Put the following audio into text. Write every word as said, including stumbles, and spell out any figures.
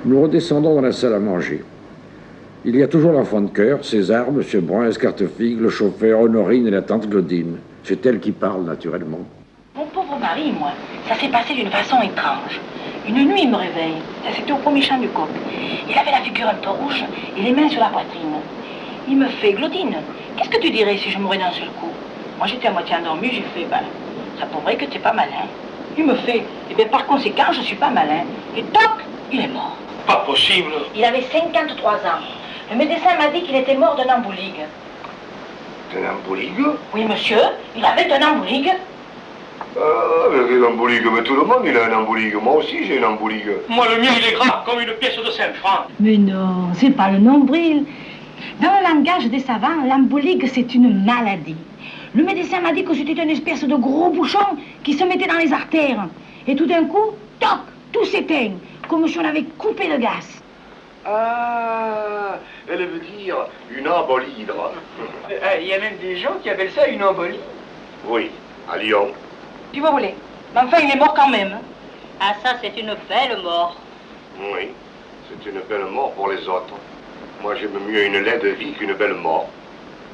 Nous redescendons dans la salle à manger. Il y a toujours l'enfant de cœur, César, M. Brun, Escartefigue, le chauffeur, Honorine et la tante Claudine. C'est elle qui parle, naturellement. Mon pauvre mari, moi, ça s'est passé d'une façon étrange. Une nuit, il me réveille. Ça, c'était au premier chant du coq. Il avait la figure un peu rouge et les mains sur la poitrine. Il me fait, Claudine, qu'est-ce que tu dirais si je mourais d'un seul coup? Moi, j'étais à moitié endormie, j'ai fait, ben, ça prouverait que t'es pas malin. Il me fait, eh bien, par conséquent, je suis pas malin. Et toc, il est mort. Pas possible. Il avait cinquante-trois ans. Le médecin m'a dit qu'il était mort d'un emboligue. D'un emboligue? Oui, monsieur, il avait un emboligue. Ah, mais l'emboligue, mais tout le monde, il a un emboligue. Moi aussi, j'ai une emboligue. Moi, le mien, il est gras, comme une pièce de cinq francs. Mais non, c'est pas le nombril. Dans le langage des savants, l'emboligue, c'est une maladie. Le médecin m'a dit que c'était une espèce de gros bouchon qui se mettait dans les artères. Et tout d'un coup, toc, tout s'éteint, comme si on avait coupé le gaz. Ah, elle veut dire une embolie. Il y a même des gens qui appellent ça une embolie. Oui, à Lyon. Si vous voulez. Mais enfin, il est mort quand même. Ah, ça, c'est une belle mort. Oui, c'est une belle mort pour les autres. Moi, j'aime mieux une laide vie qu'une belle mort.